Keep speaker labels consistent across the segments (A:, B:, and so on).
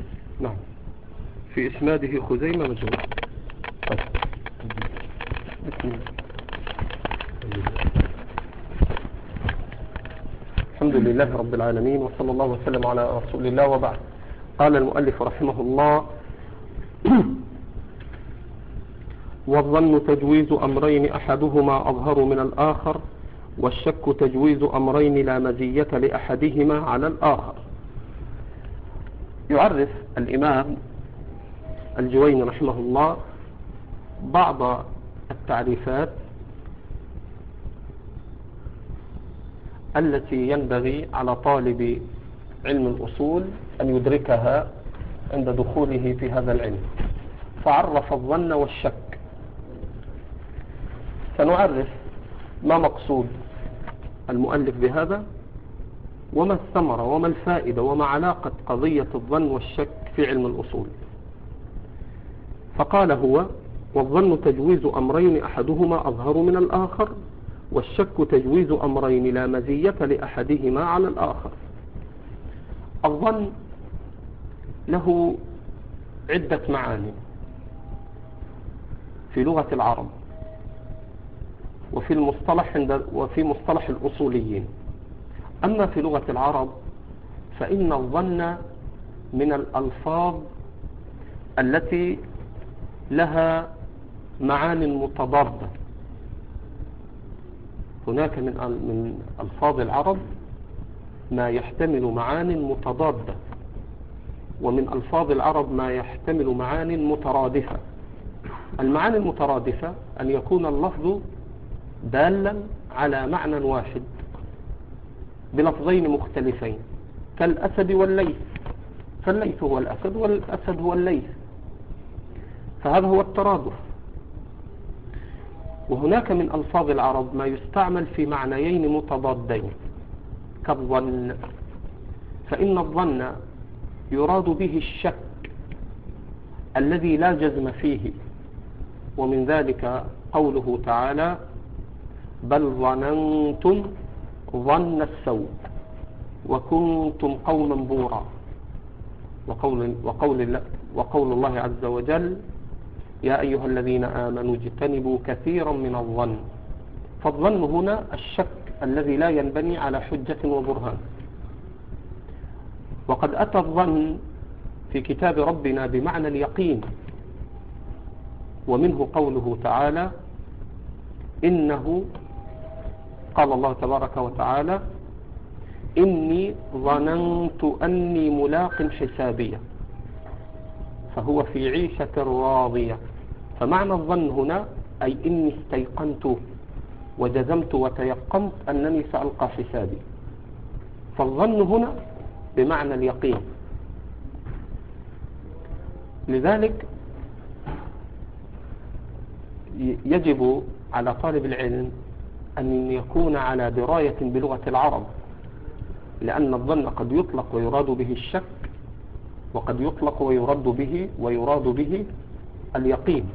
A: نعم. في إسناده خزيمة مجهول. طيب. بسم الله. الحمد لله رب العالمين، وصلى الله وسلم على رسول الله، وبعد. قال المؤلف رحمه الله: والظن تجويز أمرين أحدهما أظهر من الآخر، والشك تجويز أمرين لا مزية لأحدهما على الآخر. يعرف الإمام الجويني رحمه الله بعض التعريفات التي ينبغي على طالب علم الأصول أن يدركها عند دخوله في هذا العلم. فعرف الظن والشك. سنعرف ما مقصود المؤلف بهذا، وما الثمرة وما الفائدة وما علاقة قضية الظن والشك في علم الأصول. فقال هو: والظن تجويز أمرين أحدهما أظهر من الآخر، والشك تجويز أمرين لا مزية لأحدهما على الآخر. الظن له عدة معاني في لغة العرب، وفي مصطلح الأصوليين. أما في لغة العرب فإن الظن من الألفاظ التي لها معان متضادة. هناك من ألفاظ العرب ما يحتمل معان متضادة، ومن ألفاظ العرب ما يحتمل معان مترادفة. المعاني المترادفة أن يكون اللفظ دالا على معنى واحد بلفظين مختلفين، كالأسد والليث، فالليث هو الأسد والأسد هو الليث، فهذا هو الترادف. وهناك من ألفاظ العرب ما يستعمل في معنيين متضادين كالظن، فإن الظن يراد به الشك الذي لا جزم فيه، ومن ذلك قوله تعالى: بل ظننتم ظن السوء وكنتم قوما بورا، وقول الله عز وجل: يا أيها الذين آمنوا اجتنبوا كثيرا من الظن. فالظن هنا الشك الذي لا ينبني على حجة وبرهان. وقد أتى الظن في كتاب ربنا بمعنى اليقين، ومنه قوله تعالى: إنه قال الله تبارك وتعالى: إني ظننت أني ملاق حسابية، فهو في عيشة راضية. فمعنى الظن هنا أي إني استيقنت وجزمت وتيقنت أنني سألقى حسابي. فالظن هنا بمعنى اليقين. لذلك يجب على طالب العلم أن يكون على دراية بلغة العرب، لأن الظن قد يطلق ويراد به الشك، وقد يطلق ويراد به اليقين.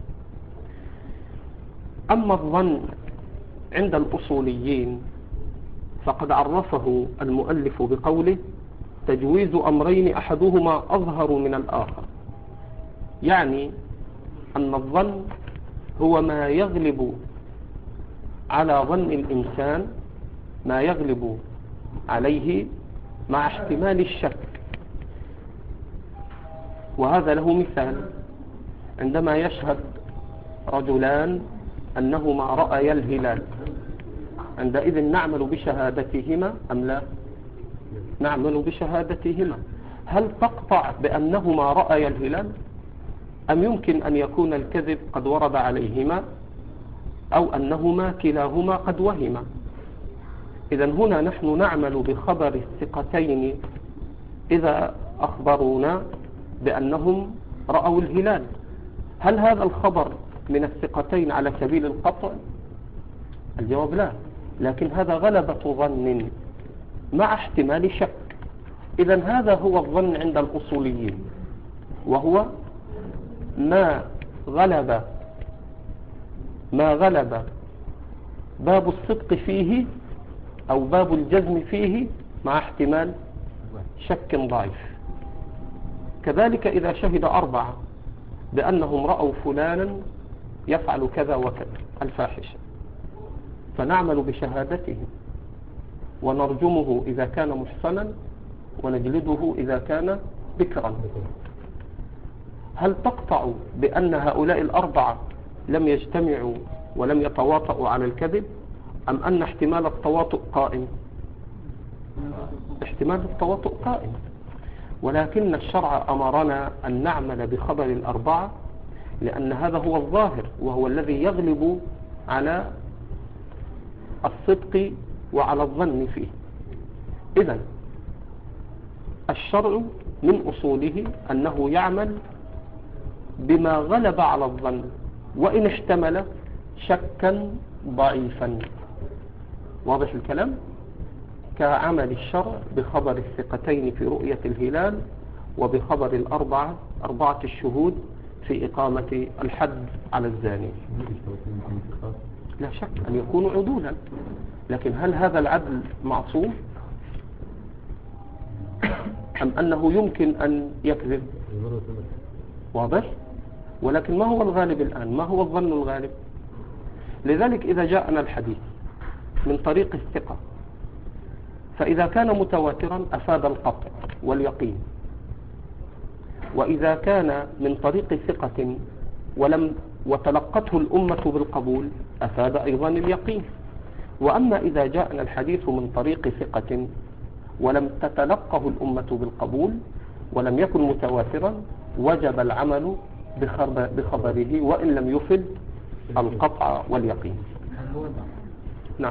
A: أما الظن عند الأصوليين فقد عرفه المؤلف بقوله: تجويز أمرين أحدهما أظهر من الآخر. يعني أن الظن هو ما يغلب على ظن الإنسان، ما يغلب عليه مع احتمال الشك. وهذا له مثال: عندما يشهد رجلان أنهما رأيا الهلال، عندئذ نعمل بشهادتهما أم لا؟ نعمل بشهادتهما. هل تقطع بأنهما رأيا الهلال، أم يمكن أن يكون الكذب قد ورد عليهما، أو أنهما كلاهما قد وهما؟ إذن هنا نحن نعمل بخبر الثقتين إذا أخبرونا بأنهم رأوا الهلال. هل هذا الخبر من الثقتين على سبيل القطع؟ الجواب لا، لكن هذا غلبة ظن مع احتمال شك. إذن هذا هو الظن عند الأصوليين، وهو ما غلب باب الصدق فيه أو باب الجزم فيه مع احتمال شك ضعيف، كذلك إذا شهد 4 بأنهم رأوا فلانا يفعل كذا وكذا الفاحشة، فنعمل بشهادته ونرجمه إذا كان محصنا ونجلده إذا كان بكرا، هل تقطع بأن هؤلاء 4 لم يجتمعوا ولم يتواطؤوا على الكذب، أم أن احتمال التواطؤ قائم؟ احتمال التواطؤ قائم، ولكن الشرع أمرنا أن نعمل بخبر 4 لأن هذا هو الظاهر وهو الذي يغلب على الصدق وعلى الظن فيه. إذن الشرع من أصوله أنه يعمل بما غلب على الظن وإن احتمل شكا ضعيفا. واضح الكلام؟ كعمل الشرع بخبر الثقتين في رؤية الهلال وبخبر 4 الشهود في إقامة الحد على الزاني. لا شك أن يكونوا عدولا، لكن هل هذا العدل معصوم أم أنه يمكن أن يكذب؟ واضح؟ ولكن ما هو الغالب الآن؟ ما هو الظن الغالب؟ لذلك إذا جاءنا الحديث من طريق الثقة فإذا كان متواترا أفاد القطع واليقين، وإذا كان من طريق ثقة وتلقته الأمة بالقبول أفاد أيضا اليقين. وأما إذا جاءنا الحديث من طريق ثقة ولم تتلقه الأمة بالقبول ولم يكن متواترا وجب العمل بخبره وإن لم يفد القطع واليقين. نعم.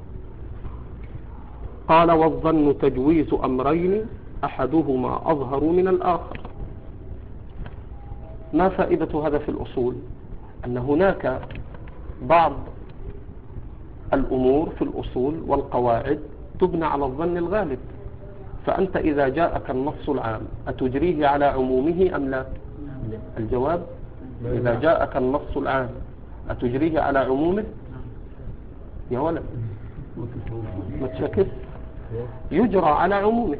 A: قال والظن تجويز أمرين أحدهما أظهر من الآخر. ما فائدة هذا في الأصول؟ أن هناك بعض الأمور في الأصول والقواعد تبنى على الظن الغالب، فأنت إذا جاءك النص العام أتجريه على عمومه أم لا؟ الجواب إذا جاءك النص العام أتجريه على عمومه؟ يا ولد ما تشكس، يجرى على عمومه،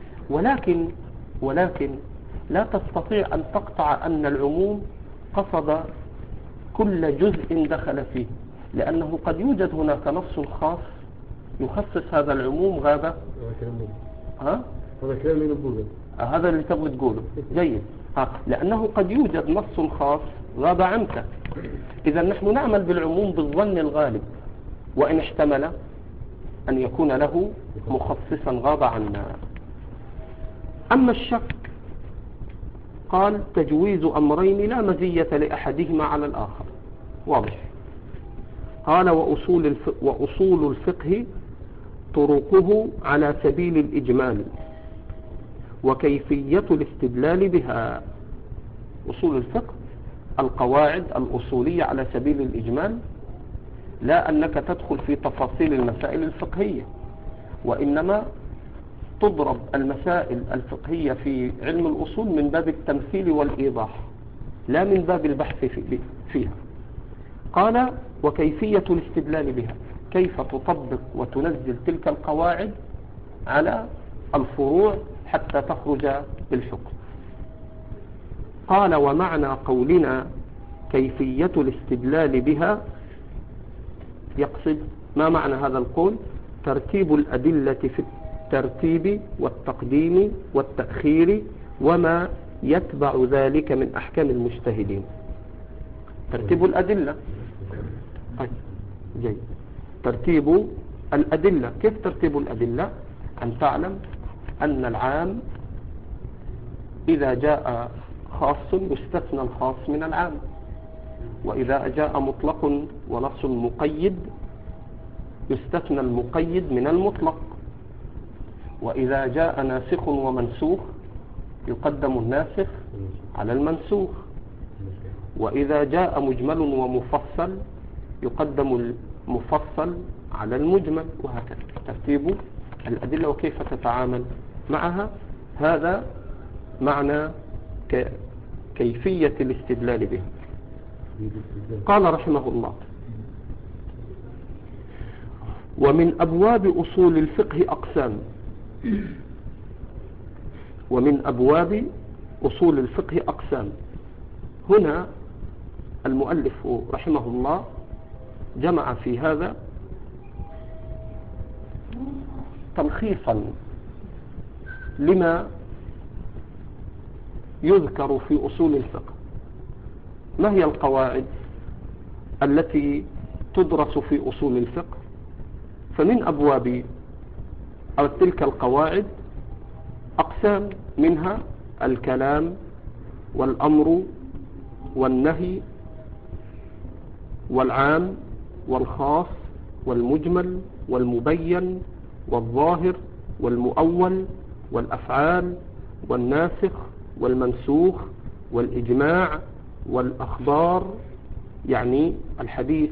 A: ولكن لا تستطيع أن تقطع أن العموم قصد كل جزء دخل فيه، لأنه قد يوجد هناك نص خاص يخصص هذا العموم غاب.
B: هذا كلام من البوذا،
A: هذا اللي تبغى تقوله جيد. لأنه قد يوجد نص خاص غاب عنك. إذا نحن نعمل بالعموم بالظن الغالب وإن احتمل أن يكون له مخصصا غاب عنا. أما الشك قال تجويز أمرين لا مزية لأحدهما على الآخر. واضح. قال وأصول الفقه طرقه على سبيل الإجمال وكيفية الاستدلال بها. أصول الفقه القواعد الأصولية على سبيل الإجمال، لا أنك تدخل في تفاصيل المسائل الفقهية، وإنما تضرب المسائل الفقهية في علم الأصول من باب التمثيل والإيضاح لا من باب البحث فيها. قال وكيفية الاستدلال بها، كيف تطبق وتنزل تلك القواعد على الفروع حتى تخرج بالحكم. قال ومعنى قولنا كيفية الاستدلال بها يقصد ما معنى هذا القول؟ ترتيب الأدلة في الترتيب والتقديم والتأخير وما يتبع ذلك من أحكام المجتهدين. ترتيب الأدلة جيد. ترتيب الأدلة، كيف ترتيب الأدلة؟ أن تعلم أن العام إذا جاء خاص يستثنى الخاص من العام، وإذا جاء مطلق ونص مقيد يستثنى المقيد من المطلق، وإذا جاء ناسخ ومنسوخ يقدم الناسخ على المنسوخ، وإذا جاء مجمل ومفصل يقدم المفصل على المجمل، وهكذا ترتيب الأدلة وكيف تتعامل معها. هذا معنى كيفية الاستدلال بها. قال رحمه الله ومن أبواب أصول الفقه أقسام. ومن أبواب أصول الفقه أقسام. هنا المؤلف رحمه الله جمع في هذا تلخيصا لما يذكر في أصول الفقه. ما هي القواعد التي تدرس في أصول الفقه؟ فمن أبواب أو تلك القواعد أقسام، منها الكلام والأمر والنهي والعام والخاص والمجمل والمبين والظاهر والمؤول والأفعال والناسخ والمنسوخ والإجماع والأخبار، يعني الحديث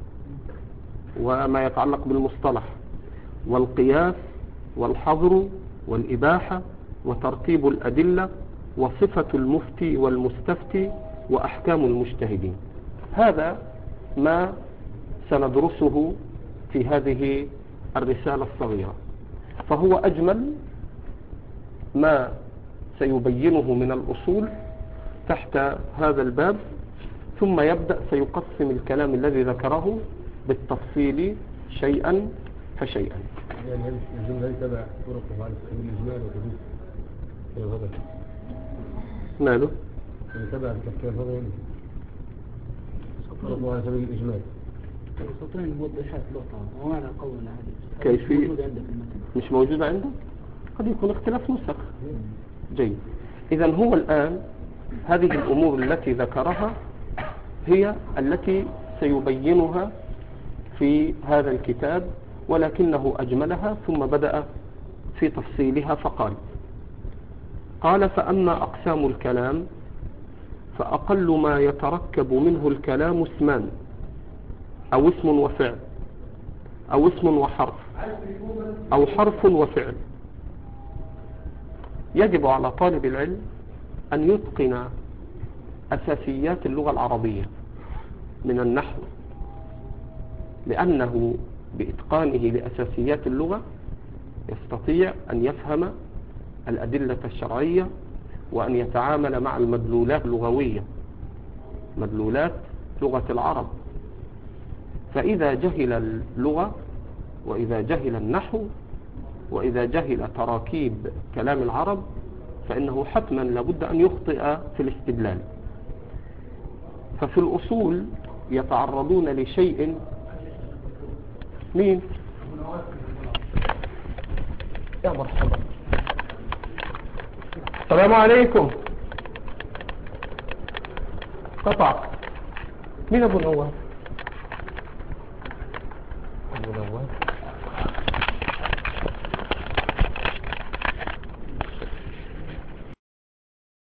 A: وما يتعلق بالمصطلح، والقياس والحظر والإباحة وترتيب الأدلة وصفة المفتي والمستفتي وأحكام المجتهدين. هذا ما سندرسه في هذه الرسالة الصغيرة، فهو أجمل ما سيبينه من الأصول تحت هذا الباب، ثم يبدأ سيقسم الكلام الذي ذكره بالتفصيل شيئا فشيئا.
B: يعني الجملة تبع طرقه على سبيل الإجمال وتجوز الغضب.
A: ماله؟
B: يعني تبع التفكير هذا يعني طرقه على سبيل الإجمال.
C: سطرين موضحات لقطة ومعنى قولنا هذه
A: كيفية
C: موجودة عندك المتن.
A: مش موجودة عندك؟ قد يكون اختلاف نسخ. جيد. إذا هو الآن هذه الأمور التي ذكرها هي التي سيبينها في هذا الكتاب، ولكنه أجملها ثم بدأ في تفصيلها قال فأما أقسام الكلام فأقل ما يتركب منه الكلام اسمان أو اسم وفعل أو اسم وحرف أو حرف وفعل. يجب على طالب العلم أن يتقن أساسيات اللغة العربية من النحو، لأنه بإتقانه لأساسيات اللغة يستطيع أن يفهم الأدلة الشرعية وأن يتعامل مع المدلولات اللغوية، مدلولات لغة العرب. فإذا جهل اللغة وإذا جهل النحو وإذا جهل تراكيب كلام العرب فإنه حتما لابد أن يخطئ في الاستدلال. ففي الأصول يتعرضون لشيء. مين؟ يا مرحبا، السلام عليكم. قطع. مين أبو نواف؟ أبو نواف